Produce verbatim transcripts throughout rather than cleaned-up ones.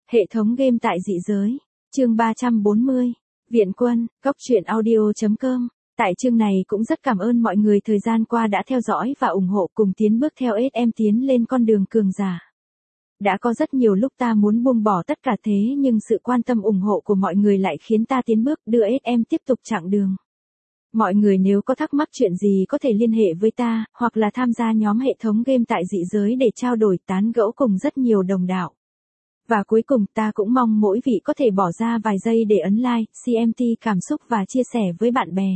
Hệ thống game tại dị giới. Chương ba trăm bốn mươi. Viện quân, Cốc truyện audio chấm com. Tại chương này cũng rất cảm ơn mọi người thời gian qua đã theo dõi và ủng hộ cùng tiến bước theo ét em tiến lên con đường cường giả. Đã có rất nhiều lúc ta muốn buông bỏ tất cả thế nhưng sự quan tâm ủng hộ của mọi người lại khiến ta tiến bước đưa ét em tiếp tục chặng đường. Mọi người nếu có thắc mắc chuyện gì có thể liên hệ với ta, hoặc là tham gia nhóm hệ thống game tại dị giới để trao đổi tán gẫu cùng rất nhiều đồng đạo. Và cuối cùng ta cũng mong mỗi vị có thể bỏ ra vài giây để ấn like, xê em tê cảm xúc và chia sẻ với bạn bè.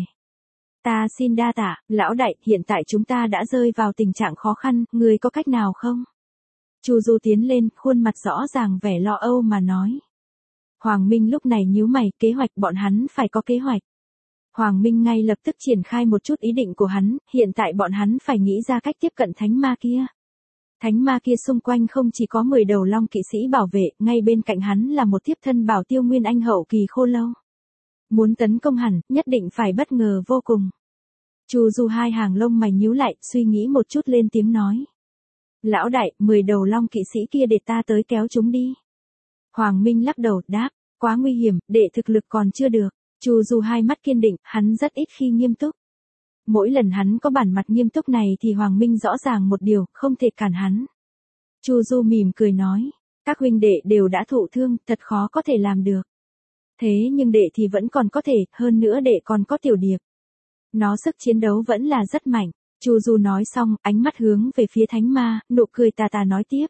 Ta xin đa tạ, lão đại, hiện tại chúng ta đã rơi vào tình trạng khó khăn, người có cách nào không? Chu Du tiến lên, khuôn mặt rõ ràng vẻ lo âu mà nói. Hoàng Minh lúc này nhíu mày, kế hoạch bọn hắn phải có kế hoạch. Hoàng Minh ngay lập tức triển khai một chút ý định của hắn, hiện tại bọn hắn phải nghĩ ra cách tiếp cận thánh ma kia. Thánh ma kia xung quanh không chỉ có mười đầu long kỵ sĩ bảo vệ, ngay bên cạnh hắn là một tiếp thân bảo tiêu nguyên anh hậu kỳ khô lâu. Muốn tấn công hẳn, nhất định phải bất ngờ vô cùng. Chu Du hai hàng lông mày nhíu lại, suy nghĩ một chút lên tiếng nói. Lão đại, mười đầu long kỵ sĩ kia để ta tới kéo chúng đi. Hoàng Minh lắc đầu, đáp, quá nguy hiểm, đệ thực lực còn chưa được. Chu Du hai mắt kiên định, hắn rất ít khi nghiêm túc. Mỗi lần hắn có bản mặt nghiêm túc này thì Hoàng Minh rõ ràng một điều, không thể cản hắn. Chu Du mỉm cười nói, các huynh đệ đều đã thụ thương, thật khó có thể làm được. Thế nhưng đệ thì vẫn còn có thể, hơn nữa đệ còn có Tiểu Điệp. Nó sức chiến đấu vẫn là rất mạnh. Chu Du nói xong, ánh mắt hướng về phía thánh ma, nụ cười tà tà nói tiếp.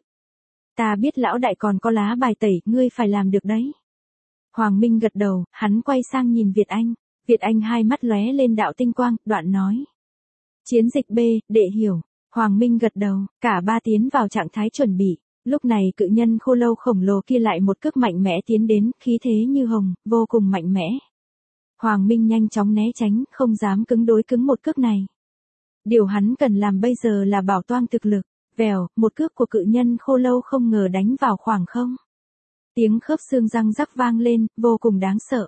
Ta biết lão đại còn có lá bài tẩy, ngươi phải làm được đấy. Hoàng Minh gật đầu, hắn quay sang nhìn Việt Anh. Việt Anh hai mắt lóe lên đạo tinh quang, đoạn nói. Chiến dịch B, đệ hiểu. Hoàng Minh gật đầu, cả ba tiến vào trạng thái chuẩn bị. Lúc này cự nhân khô lâu khổng lồ kia lại một cước mạnh mẽ tiến đến, khí thế như hồng, vô cùng mạnh mẽ. Hoàng Minh nhanh chóng né tránh, không dám cứng đối cứng một cước này. Điều hắn cần làm bây giờ là bảo toan thực lực. Vèo, một cước của cự nhân khô lâu không ngờ đánh vào khoảng không. Tiếng khớp xương răng rắc vang lên, vô cùng đáng sợ.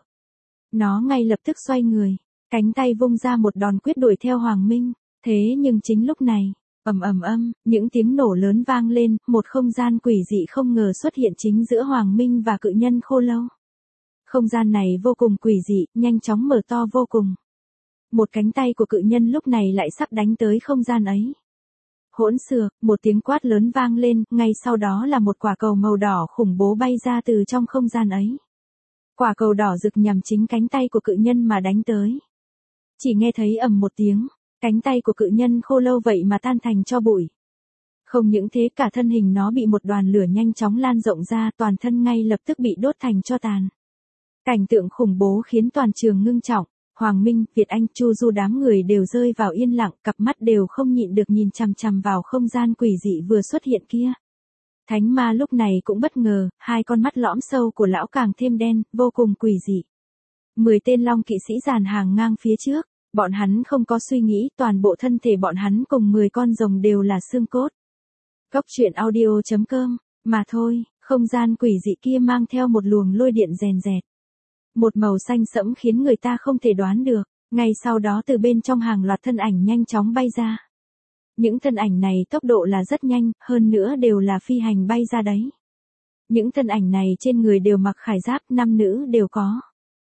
Nó ngay lập tức xoay người, cánh tay vung ra một đòn quyết đuổi theo Hoàng Minh. Thế nhưng chính lúc này, ầm ầm ầm, những tiếng nổ lớn vang lên, một không gian quỷ dị không ngờ xuất hiện chính giữa Hoàng Minh và cự nhân khô lâu. Không gian này vô cùng quỷ dị, nhanh chóng mở to vô cùng. Một cánh tay của cự nhân lúc này lại sắp đánh tới không gian ấy. Hỗn xược, một tiếng quát lớn vang lên, ngay sau đó là một quả cầu màu đỏ khủng bố bay ra từ trong không gian ấy. Quả cầu đỏ rực nhằm chính cánh tay của cự nhân mà đánh tới. Chỉ nghe thấy ầm một tiếng, cánh tay của cự nhân khô lâu vậy mà tan thành tro bụi. Không những thế cả thân hình nó bị một đoàn lửa nhanh chóng lan rộng ra, toàn thân ngay lập tức bị đốt thành tro tàn. Cảnh tượng khủng bố khiến toàn trường ngưng trọng. Hoàng Minh, Việt Anh, Chu Du đám người đều rơi vào yên lặng, cặp mắt đều không nhịn được nhìn chằm chằm vào không gian quỷ dị vừa xuất hiện kia. Thánh ma lúc này cũng bất ngờ, hai con mắt lõm sâu của lão càng thêm đen, vô cùng quỷ dị. Mười tên long kỵ sĩ dàn hàng ngang phía trước, bọn hắn không có suy nghĩ, toàn bộ thân thể bọn hắn cùng mười con rồng đều là xương cốt. Cốc truyện audio chấm com, mà thôi, không gian quỷ dị kia mang theo một luồng lôi điện rèn rẹt. Một màu xanh sẫm khiến người ta không thể đoán được, ngay sau đó từ bên trong hàng loạt thân ảnh nhanh chóng bay ra. Những thân ảnh này tốc độ là rất nhanh, hơn nữa đều là phi hành bay ra đấy. Những thân ảnh này trên người đều mặc khải giáp, nam nữ đều có.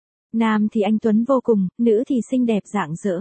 Nam thì anh tuấn vô cùng, nữ thì xinh đẹp rạng rỡ.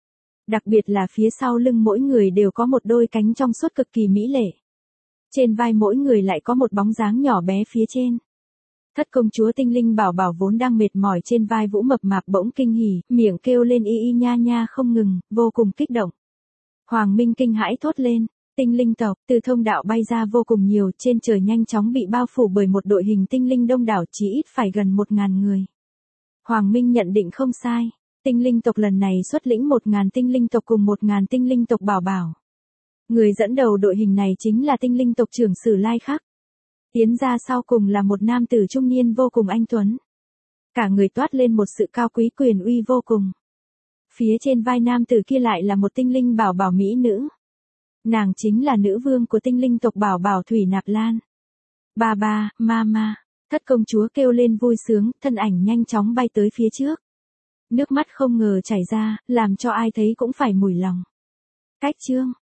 Đặc biệt là phía sau lưng mỗi người đều có một đôi cánh trong suốt cực kỳ mỹ lệ. Trên vai mỗi người lại có một bóng dáng nhỏ bé phía trên. Thất công chúa Tinh Linh Bảo Bảo vốn đang mệt mỏi trên vai Vũ mập mạp bỗng kinh hỉ, miệng kêu lên y y nha nha không ngừng, vô cùng kích động. Hoàng Minh kinh hãi thốt lên, tinh linh tộc, từ thông đạo bay ra vô cùng nhiều, trên trời nhanh chóng bị bao phủ bởi một đội hình tinh linh đông đảo chỉ ít phải gần một ngàn người. Hoàng Minh nhận định không sai, tinh linh tộc lần này xuất lĩnh một ngàn tinh linh tộc cùng một ngàn tinh linh tộc Bảo Bảo. Người dẫn đầu đội hình này chính là tinh linh tộc trưởng Sử Lai Khắc. Tiến ra sau cùng là một nam tử trung niên vô cùng anh tuấn. Cả người toát lên một sự cao quý quyền uy vô cùng. Phía trên vai nam tử kia lại là một tinh linh bảo bảo mỹ nữ. Nàng chính là nữ vương của tinh linh tộc Bảo Bảo Thủy Nạp Lan. Ba ba, mama, thất công chúa kêu lên vui sướng, thân ảnh nhanh chóng bay tới phía trước. Nước mắt không ngờ chảy ra, làm cho ai thấy cũng phải mủi lòng. Cách chương,